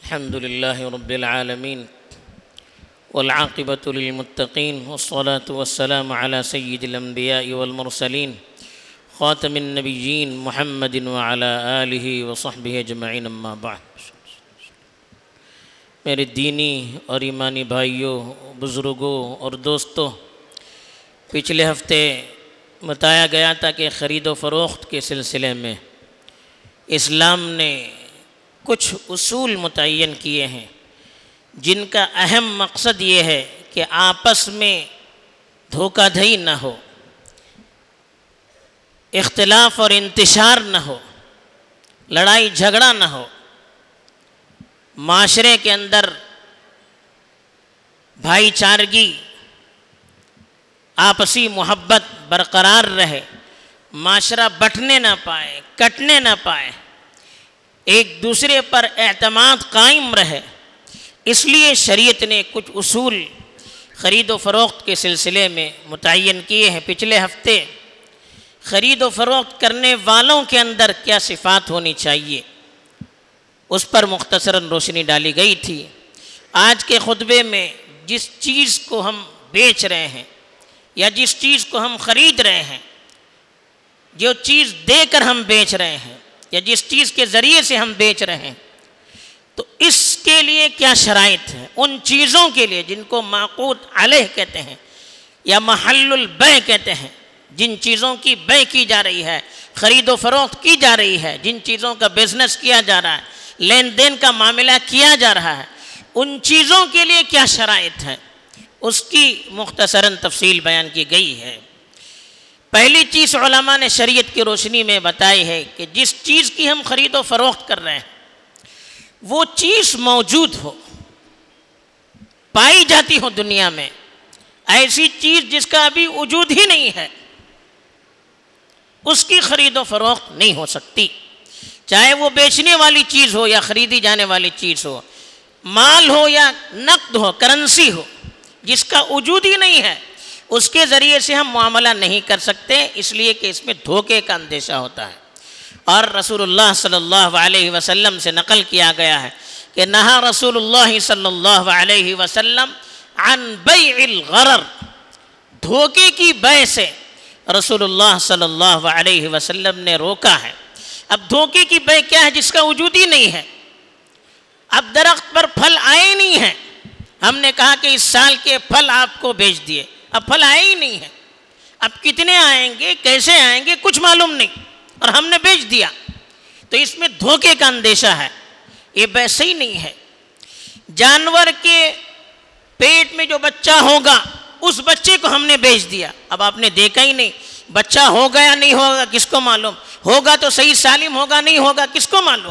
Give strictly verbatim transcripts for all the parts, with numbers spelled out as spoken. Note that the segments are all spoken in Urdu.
الحمد لله رب العالمين والعاقبة للمتقين والصلاة والسلام على سيد الأنبياء والمرسلين خاتم النبيين محمد وعلى آله وصحبه أجمعين اما بعد۔ میرے دینی اور ایمانی بھائیوں، بزرگوں اور دوستوں، پچھلے ہفتے بتایا گیا تھا کہ خرید و فروخت کے سلسلے میں اسلام نے کچھ اصول متعین کیے ہیں جن کا اہم مقصد یہ ہے کہ آپس میں دھوکہ دہی نہ ہو، اختلاف اور انتشار نہ ہو، لڑائی جھگڑا نہ ہو، معاشرے کے اندر بھائی چارگی، آپسی محبت برقرار رہے، معاشرہ بٹنے نہ پائے، کٹنے نہ پائے، ایک دوسرے پر اعتماد قائم رہے۔ اس لیے شریعت نے کچھ اصول خرید و فروخت کے سلسلے میں متعین کیے ہیں۔ پچھلے ہفتے خرید و فروخت کرنے والوں کے اندر کیا صفات ہونی چاہیے اس پر مختصراً روشنی ڈالی گئی تھی۔ آج کے خطبے میں جس چیز کو ہم بیچ رہے ہیں یا جس چیز کو ہم خرید رہے ہیں، جو چیز دے کر ہم بیچ رہے ہیں یا جس چیز کے ذریعے سے ہم بیچ رہے ہیں، تو اس کے لیے کیا شرائط ہیں؟ ان چیزوں کے لیے جن کو معقود علیہ کہتے ہیں یا محل البیع کہتے ہیں، جن چیزوں کی بیع کی جا رہی ہے، خرید و فروخت کی جا رہی ہے، جن چیزوں کا بزنس کیا جا رہا ہے، لین دین کا معاملہ کیا جا رہا ہے، ان چیزوں کے لیے کیا شرائط ہیں، اس کی مختصراً تفصیل بیان کی گئی ہے۔ پہلی چیز علماء نے شریعت کی روشنی میں بتائی ہے کہ جس چیز کی ہم خرید و فروخت کر رہے ہیں وہ چیز موجود ہو، پائی جاتی ہو دنیا میں، ایسی چیز جس کا ابھی وجود ہی نہیں ہے، اس کی خرید و فروخت نہیں ہو سکتی، چاہے وہ بیچنے والی چیز ہو یا خریدی جانے والی چیز ہو، مال ہو یا نقد ہو، کرنسی ہو، جس کا وجود ہی نہیں ہے، اس کے ذریعے سے ہم معاملہ نہیں کر سکتے، اس لیے کہ اس میں دھوکے کا اندیشہ ہوتا ہے۔ اور رسول اللہ صلی اللہ علیہ وسلم سے نقل کیا گیا ہے کہ نہا رسول اللہ صلی اللہ علیہ وسلم عن بیع الغرر، دھوکے کی بیع سے رسول اللہ صلی اللہ علیہ وسلم نے روکا ہے۔ اب دھوکے کی بیع کیا ہے؟ جس کا وجود ہی نہیں ہے، اب درخت پر پھل آئے نہیں ہیں، ہم نے کہا کہ اس سال کے پھل آپ کو بیچ دیے، اب پھل آئے ہی نہیں ہیں، اب کتنے آئیں گے، کیسے آئیں گے، کچھ معلوم نہیں، اور ہم نے بیچ دیا، تو اس میں دھوکے کا اندیشہ ہے، یہ بیع صحیح نہیں ہے۔ جانور کے پیٹ میں جو بچہ ہوگا اس بچے کو ہم نے بیچ دیا، اب آپ نے دیکھا ہی نہیں، بچہ ہوگا یا نہیں ہوگا کس کو معلوم، ہوگا تو صحیح سالم ہوگا، نہیں ہوگا کس کو معلوم۔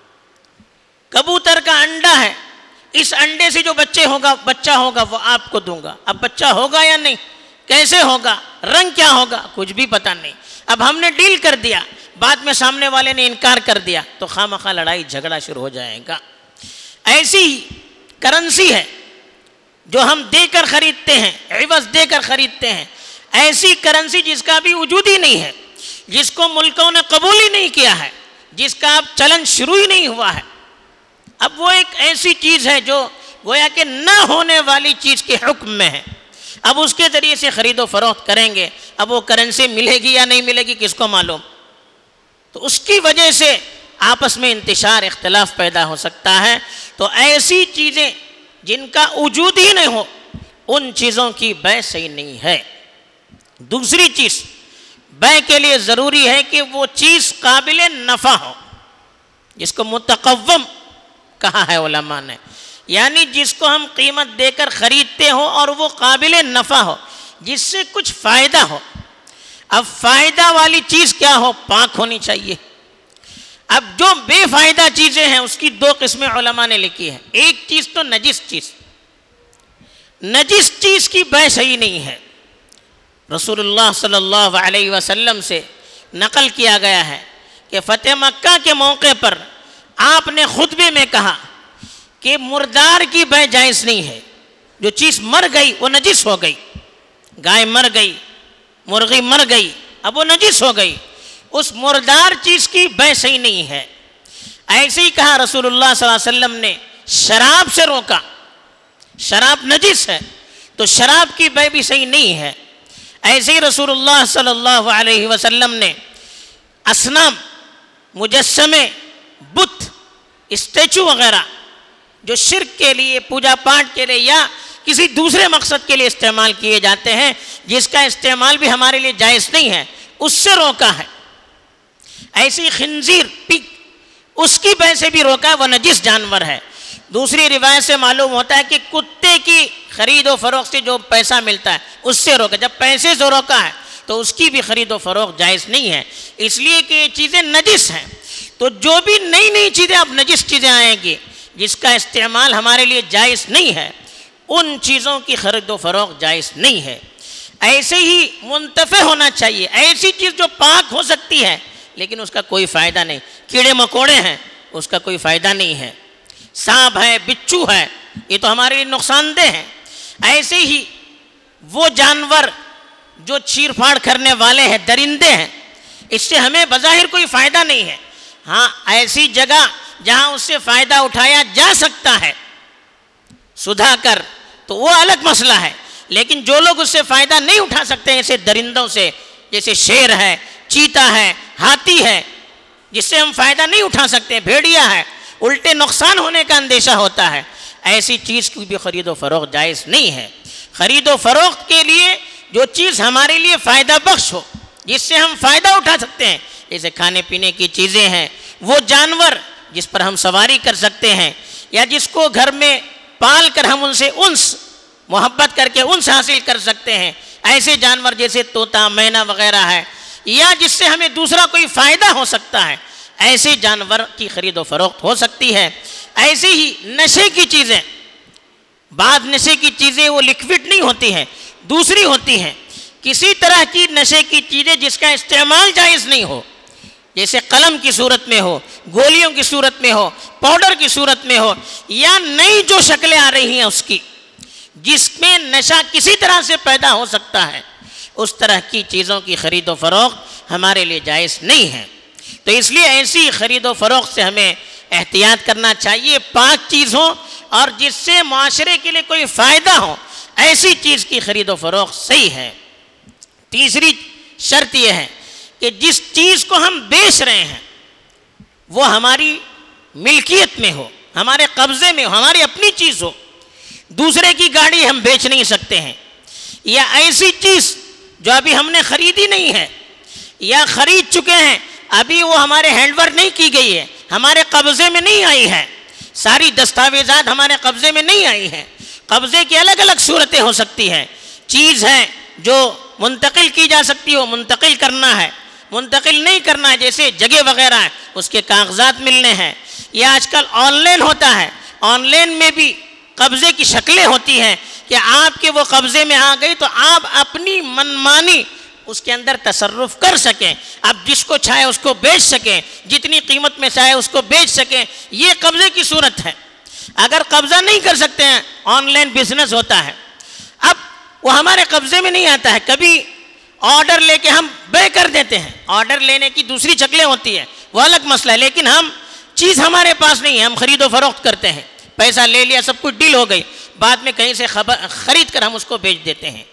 کبوتر کا انڈا ہے، اس انڈے سے جو بچے ہوگا بچہ ہوگا وہ آپ کو دوں گا، اب بچہ ہوگا یا نہیں، کیسے ہوگا، رنگ کیا ہوگا، کچھ بھی پتہ نہیں، اب ہم نے ڈیل کر دیا، بعد میں سامنے والے نے انکار کر دیا تو خواہ لڑائی جھگڑا شروع ہو جائے گا۔ ایسی کرنسی ہے جو ہم دے کر خریدتے ہیں، عوض دے کر خریدتے ہیں، ایسی کرنسی جس کا بھی وجود ہی نہیں ہے، جس کو ملکوں نے قبول ہی نہیں کیا ہے، جس کا اب چلن شروع ہی نہیں ہوا ہے، اب وہ ایک ایسی چیز ہے جو گویا کہ نہ ہونے والی چیز کے حکم میں ہے، اب اس کے ذریعے سے خرید و فروخت کریں گے، اب وہ کرنسی ملے گی یا نہیں ملے گی کس کو معلوم، تو اس کی وجہ سے آپس میں انتشار اختلاف پیدا ہو سکتا ہے۔ تو ایسی چیزیں جن کا وجود ہی نہیں ہو ان چیزوں کی بیع صحیح نہیں ہے۔ دوسری چیز، بیع کے لیے ضروری ہے کہ وہ چیز قابل نفع ہو، جس کو متقوم کہا ہے علماء نے، یعنی جس کو ہم قیمت دے کر خریدتے ہو اور وہ قابل نفع ہو، جس سے کچھ فائدہ ہو۔ اب فائدہ والی چیز کیا ہو؟ پاک ہونی چاہیے۔ اب جو بے فائدہ چیزیں ہیں اس کی دو قسمیں علماء نے لکھی ہیں، ایک چیز تو نجس چیز، نجس چیز کی بیع صحیح نہیں ہے۔ رسول اللہ صلی اللہ علیہ وسلم سے نقل کیا گیا ہے کہ فتح مکہ کے موقع پر آپ نے خطبے میں کہا کہ مردار کی بیع جائز نہیں ہے، جو چیز مر گئی وہ نجس ہو گئی، گائے مر گئی، مرغی مر گئی، اب وہ نجس ہو گئی، اس مردار چیز کی بیع صحیح نہیں ہے۔ ایسے ہی کہا رسول اللہ صلی اللہ علیہ وسلم نے شراب سے روکا، شراب نجس ہے تو شراب کی بے بھی صحیح نہیں ہے۔ ایسے ہی رسول اللہ صلی اللہ علیہ وسلم نے اصنام، مجسمے، بت، اسٹیچو وغیرہ جو شرک کے لیے، پوجا پاٹ کے لیے یا کسی دوسرے مقصد کے لیے استعمال کیے جاتے ہیں، جس کا استعمال بھی ہمارے لیے جائز نہیں ہے، اس سے روکا ہے۔ ایسے ہی خنزیر، پگ، اس کی بے سے بھی روکا ہے، وہ نجس جانور ہے۔ دوسری روایت سے معلوم ہوتا ہے کہ کتے کی خرید و فروخت سے جو پیسہ ملتا ہے اس سے روکا، جب پیسے سے روکا ہے تو اس کی بھی خرید و فروخت جائز نہیں ہے، اس لیے کہ یہ چیزیں نجس ہیں۔ تو جو بھی نئی نئی چیزیں، اب نجس چیزیں آئیں گی جس کا استعمال ہمارے لیے جائز نہیں ہے، ان چیزوں کی خرید و فروخت جائز نہیں ہے۔ ایسے ہی منتفع ہونا چاہیے، ایسی چیز جو پاک ہو سکتی ہے لیکن اس کا کوئی فائدہ نہیں، کیڑے مکوڑے ہیں اس کا کوئی فائدہ نہیں ہے، سانپ ہے، بچھو ہے، یہ تو ہمارے لیے نقصان دہ ہیں۔ ایسے ہی وہ جانور جو چیر پھاڑ کرنے والے ہیں، درندے ہیں، اس سے ہمیں بظاہر کوئی فائدہ نہیں ہے۔ ہاں ایسی جگہ جہاں اس سے فائدہ اٹھایا جا سکتا ہے سدھا کر تو وہ الگ مسئلہ ہے، لیکن جو لوگ اس سے فائدہ نہیں اٹھا سکتے ہیں، ایسے درندوں سے، جیسے شیر ہے، چیتا ہے، ہاتھی ہے، جس سے ہم فائدہ نہیں اٹھا سکتے، بھیڑیا ہے، الٹے نقصان ہونے کا اندیشہ ہوتا ہے، ایسی چیز کی بھی خرید و فروخت جائز نہیں ہے۔ خرید و فروخت کے لیے جو چیز ہمارے لیے فائدہ بخش ہو، جس سے ہم فائدہ اٹھا سکتے ہیں، جیسے کھانے پینے کی چیزیں ہیں، وہ جانور جس پر ہم سواری کر سکتے ہیں یا جس کو گھر میں پال کر ہم ان سے انس، محبت کر کے انس حاصل کر سکتے ہیں، ایسے جانور جیسے طوطا، مینا وغیرہ ہے، یا جس سے ہمیں دوسرا کوئی فائدہ ہو سکتا ہے، ایسے جانور کی خرید و فروخت ہو سکتی ہے۔ ایسے ہی نشے کی چیزیں، بعض نشے کی چیزیں وہ لکوڈ نہیں ہوتی ہیں، دوسری ہوتی ہیں، کسی طرح کی نشے کی چیزیں جس کا استعمال جائز نہیں ہو، جیسے قلم کی صورت میں ہو، گولیوں کی صورت میں ہو، پاؤڈر کی صورت میں ہو، یا نئی جو شکلیں آ رہی ہیں اس کی، جس میں نشہ کسی طرح سے پیدا ہو سکتا ہے، اس طرح کی چیزوں کی خرید و فروخت ہمارے لیے جائز نہیں ہے۔ تو اس لیے ایسی خرید و فروخت سے ہمیں احتیاط کرنا چاہیے، پاک چیز ہو اور جس سے معاشرے کے لیے کوئی فائدہ ہو، ایسی چیز کی خرید و فروخت صحیح ہے۔ تیسری شرط یہ ہے کہ جس چیز کو ہم بیچ رہے ہیں وہ ہماری ملکیت میں ہو، ہمارے قبضے میں ہو، ہماری اپنی چیز ہو، دوسرے کی گاڑی ہم بیچ نہیں سکتے ہیں، یا ایسی چیز جو ابھی ہم نے خریدی نہیں ہے یا خرید چکے ہیں، ابھی وہ ہمارے ہینڈ اوور نہیں کی گئی ہے، ہمارے قبضے میں نہیں آئی ہے، ساری دستاویزات ہمارے قبضے میں نہیں آئی ہیں۔ قبضے کی الگ الگ صورتیں ہو سکتی ہیں، چیز ہے جو منتقل کی جا سکتی ہو، منتقل کرنا ہے، منتقل نہیں کرنا ہے، جیسے جگہ وغیرہ ہے، اس کے کاغذات ملنے ہیں، یا آج کل آن لائن ہوتا ہے، آن لائن میں بھی قبضے کی شکلیں ہوتی ہیں کہ آپ کے وہ قبضے میں آ گئی تو آپ اپنی منمانی اس کے اندر تصرف کر سکیں، اب جس کو چاہے اس کو بیچ سکیں، جتنی قیمت میں چاہے اس کو بیچ سکیں، یہ قبضے کی صورت ہے۔ اگر قبضہ نہیں کر سکتے ہیں، آن لائن بزنس ہوتا ہے، اب وہ ہمارے قبضے میں نہیں آتا ہے، کبھی آرڈر لے کے ہم بے کر دیتے ہیں، آرڈر لینے کی دوسری شکلیں ہوتی ہیں، وہ الگ مسئلہ ہے، لیکن ہم چیز ہمارے پاس نہیں ہے، ہم خرید و فروخت کرتے ہیں، پیسہ لے لیا، سب کچھ ڈیل ہو گئی، بعد میں کہیں سے خبر خرید کر ہم اس کو بیچ دیتے ہیں۔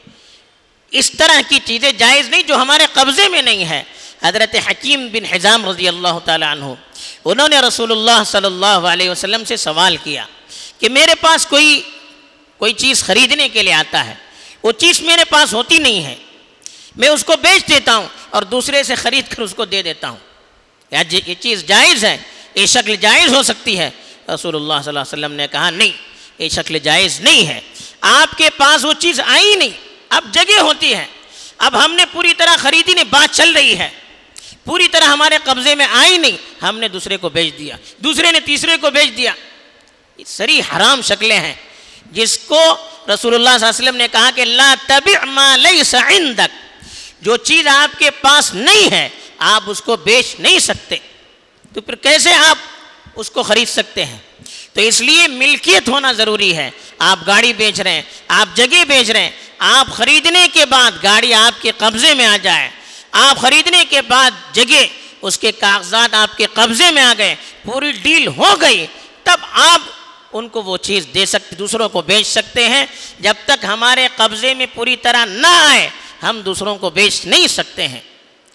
اس طرح کی چیزیں جائز نہیں جو ہمارے قبضے میں نہیں ہے۔ حضرت حکیم بن حزام رضی اللہ تعالی عنہ، انہوں نے رسول اللہ صلی اللہ علیہ وسلم سے سوال کیا کہ میرے پاس کوئی کوئی چیز خریدنے کے لیے آتا ہے، وہ چیز میرے پاس ہوتی نہیں ہے، میں اس کو بیچ دیتا ہوں اور دوسرے سے خرید کر اس کو دے دیتا ہوں، یہ چیز جائز ہے، یہ شکل جائز ہو سکتی ہے؟ رسول اللہ صلی اللہ علیہ وسلم نے کہا نہیں، یہ شکل جائز نہیں ہے، آپ کے پاس وہ چیز آئی نہیں، اب جگہ ہوتی ہے، اب ہم نے پوری طرح خریدی نہیں، بات چل رہی ہے، پوری طرح ہمارے قبضے میں آئی نہیں، ہم نے دوسرے کو بیچ دیا، دوسرے نے تیسرے کو بیچ دیا، یہ سری حرام شکلیں ہیں، جس کو رسول اللہ صلی اللہ علیہ وسلم نے کہا کہ لا تبع ما لیس عندک، جو چیز آپ کے پاس نہیں ہے آپ اس کو بیچ نہیں سکتے، تو پھر کیسے آپ اس کو خرید سکتے ہیں؟ تو اس لیے ملکیت ہونا ضروری ہے۔ آپ گاڑی بیچ رہے ہیں، آپ جگہ بیچ رہے ہیں، آپ خریدنے کے بعد گاڑی آپ کے قبضے میں آ جائے، آپ خریدنے کے بعد جگہ اس کے کاغذات آپ کے قبضے میں آ گئے، پوری ڈیل ہو گئی، تب آپ ان کو وہ چیز دے سکتے، دوسروں کو بیچ سکتے ہیں۔ جب تک ہمارے قبضے میں پوری طرح نہ آئے ہم دوسروں کو بیچ نہیں سکتے ہیں۔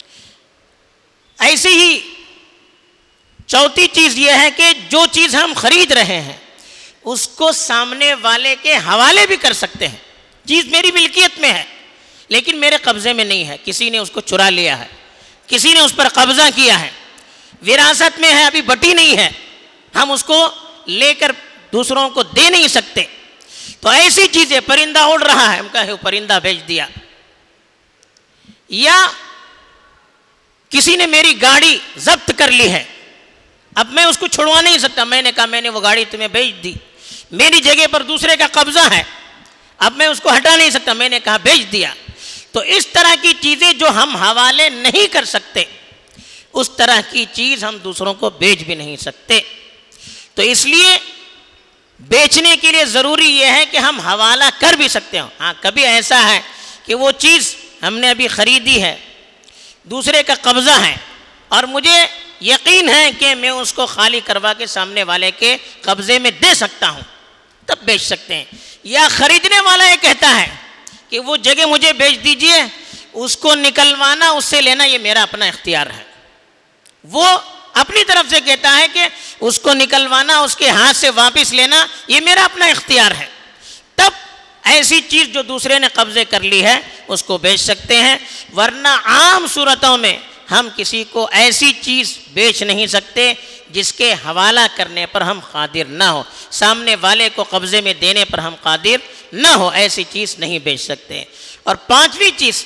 ایسی ہی چوتھی چیز یہ ہے کہ جو چیز ہم خرید رہے ہیں اس کو سامنے والے کے حوالے بھی کر سکتے ہیں۔ چیز میری ملکیت میں ہے لیکن میرے قبضے میں نہیں ہے، کسی نے اس کو چرا لیا ہے، کسی نے اس پر قبضہ کیا ہے، وراثت میں ہے، ابھی بٹی نہیں ہے، ہم اس کو لے کر دوسروں کو دے نہیں سکتے۔ تو ایسی چیزیں، پرندہ اڑ رہا ہے، ہم کہے وہ پرندہ بیچ دیا، یا کسی نے میری گاڑی ضبط کر لی ہے، اب میں اس کو چھڑوا نہیں سکتا، میں نے کہا میں نے وہ گاڑی تمہیں بیچ دی، میری جگہ پر دوسرے کا قبضہ ہے، اب میں اس کو ہٹا نہیں سکتا، میں نے کہا بیچ دیا۔ تو اس طرح کی چیزیں جو ہم حوالے نہیں کر سکتے اس طرح کی چیز ہم دوسروں کو بیچ بھی نہیں سکتے۔ تو اس لیے بیچنے کے لیے ضروری یہ ہے کہ ہم حوالہ کر بھی سکتے ہوں۔ ہاں کبھی ایسا ہے کہ وہ چیز ہم نے ابھی خریدی ہے، دوسرے کا قبضہ ہے، اور مجھے یقین ہے کہ میں اس کو خالی کروا کے سامنے والے کے قبضے میں دے سکتا ہوں، تب بیچ سکتے ہیں۔ یا خریدنے والا یہ کہتا ہے کہ وہ جگہ مجھے بیچ دیجئے، اس کو نکلوانا، اس سے لینا یہ میرا اپنا اختیار ہے۔ وہ اپنی طرف سے کہتا ہے کہ اس کو نکلوانا، اس کے ہاتھ سے واپس لینا یہ میرا اپنا اختیار ہے، تب ایسی چیز جو دوسرے نے قبضے کر لی ہے اس کو بیچ سکتے ہیں۔ ورنہ عام صورتوں میں ہم کسی کو ایسی چیز بیچ نہیں سکتے جس کے حوالہ کرنے پر ہم قادر نہ ہو، سامنے والے کو قبضے میں دینے پر ہم قادر نہ ہو، ایسی چیز نہیں بیچ سکتے۔ اور پانچویں چیز،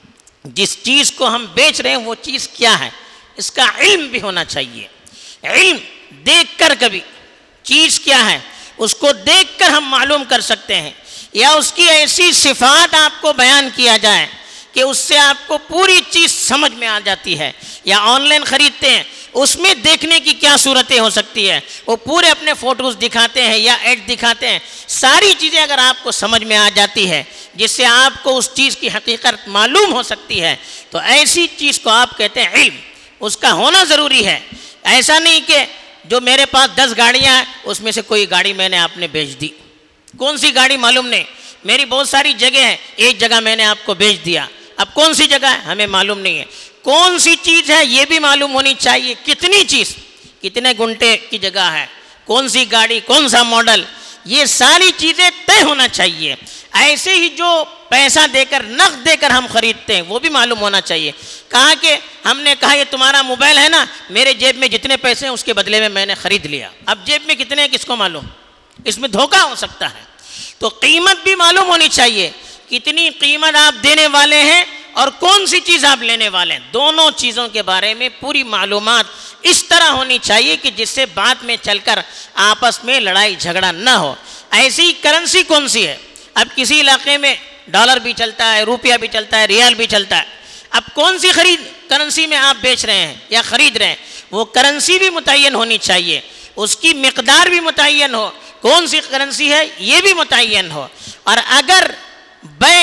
جس چیز کو ہم بیچ رہے ہیں وہ چیز کیا ہے، اس کا علم بھی ہونا چاہیے۔ علم دیکھ کر، کبھی چیز کیا ہے اس کو دیکھ کر ہم معلوم کر سکتے ہیں، یا اس کی ایسی صفات آپ کو بیان کیا جائے کہ اس سے آپ کو پوری چیز سمجھ میں آ جاتی ہے۔ یا آن لائن خریدتے ہیں، اس میں دیکھنے کی کیا صورتیں ہو سکتی ہے، وہ پورے اپنے فوٹوز دکھاتے ہیں یا ایڈ دکھاتے ہیں، ساری چیزیں اگر آپ کو سمجھ میں آ جاتی ہے جس سے آپ کو اس چیز کی حقیقت معلوم ہو سکتی ہے، تو ایسی چیز کو آپ کہتے ہیں علم، اس کا ہونا ضروری ہے۔ ایسا نہیں کہ جو میرے پاس دس گاڑیاں ہیں اس میں سے کوئی گاڑی میں نے آپ نے بیچ دی، کون سی گاڑی معلوم نہیں، میری بہت ساری جگہ ہیں، ایک جگہ میں نے آپ کو بیچ دیا، اب کون سی جگہ ہے ہمیں معلوم نہیں ہے، کون سی چیز ہے یہ بھی معلوم ہونی چاہیے، کتنی چیز، کتنے گھنٹے کی جگہ ہے، کون سی گاڑی، کون سا ماڈل، یہ ساری چیزیں طے ہونا چاہیے۔ ایسے ہی جو پیسہ دے کر، نقد دے کر ہم خریدتے ہیں وہ بھی معلوم ہونا چاہیے۔ کہا کہ ہم نے کہا یہ تمہارا موبائل ہے نا، میرے جیب میں جتنے پیسے ہیں اس کے بدلے میں میں نے خرید لیا، اب جیب میں کتنے ہیں کس کو معلوم، اس میں دھوکہ ہو سکتا ہے۔ تو قیمت بھی معلوم ہونی چاہیے، کتنی قیمت آپ دینے والے ہیں اور کون سی چیز آپ لینے والے ہیں، دونوں چیزوں کے بارے میں پوری معلومات اس طرح ہونی چاہیے کہ جس سے بعد میں چل کر آپس میں لڑائی جھگڑا نہ ہو۔ ایسی کرنسی کون سی ہے، اب کسی علاقے میں ڈالر بھی چلتا ہے، روپیہ بھی چلتا ہے، ریال بھی چلتا ہے، اب کون سی خرید کرنسی میں آپ بیچ رہے ہیں یا خرید رہے ہیں، وہ کرنسی بھی متعین ہونی چاہیے، اس کی مقدار بھی متعین ہو، کون سی کرنسی ہے یہ بھی متعین ہو۔ اور اگر بے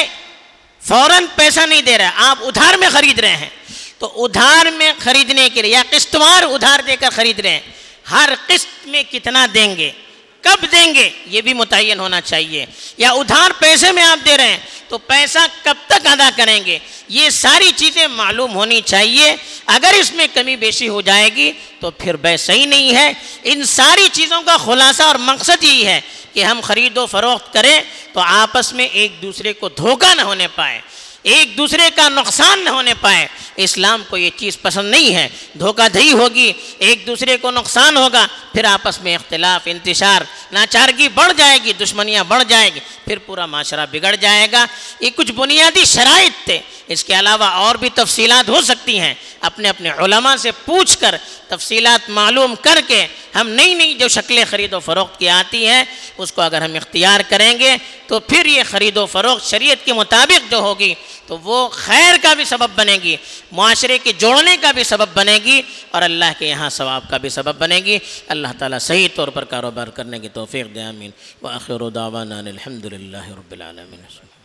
فوراً پیسہ نہیں دے رہا، آپ ادھار میں خرید رہے ہیں، تو ادھار میں خریدنے کے لیے یا قسط وار ادھار دے کر خرید رہے ہیں، ہر قسط میں کتنا دیں گے، کب دیں گے یہ بھی متعین ہونا چاہیے۔ یا ادھار پیسے میں آپ دے رہے ہیں تو پیسہ کب تک ادا کریں گے، یہ ساری چیزیں معلوم ہونی چاہیے۔ اگر اس میں کمی بیشی ہو جائے گی تو پھر بے صحیح نہیں ہے۔ ان ساری چیزوں کا خلاصہ اور مقصد یہی ہے کہ ہم خرید و فروخت کریں تو آپس میں ایک دوسرے کو دھوکہ نہ ہونے پائے، ایک دوسرے کا نقصان نہ ہونے پائے۔ اسلام کو یہ چیز پسند نہیں ہے، دھوکہ دہی ہوگی، ایک دوسرے کو نقصان ہوگا، پھر آپس میں اختلاف، انتشار، ناچارگی بڑھ جائے گی، دشمنیاں بڑھ جائیں گی، پھر پورا معاشرہ بگڑ جائے گا۔ یہ کچھ بنیادی شرائط تھے، اس کے علاوہ اور بھی تفصیلات ہو سکتی ہیں، اپنے اپنے علماء سے پوچھ کر تفصیلات معلوم کر کے ہم نئی نئی جو شکلیں خرید و فروخت کی آتی ہیں اس کو اگر ہم اختیار کریں گے تو پھر یہ خرید و فروخت شریعت کے مطابق جو ہوگی تو وہ خیر کا بھی سبب بنے گی، معاشرے کے جوڑنے کا بھی سبب بنے گی، اور اللہ کے یہاں ثواب کا بھی سبب بنے گی۔ اللہ تعالیٰ صحیح طور پر کاروبار کرنے کی توفیق دے، آمین۔ وآخر دعوانا الحمد للہ رب العالمین۔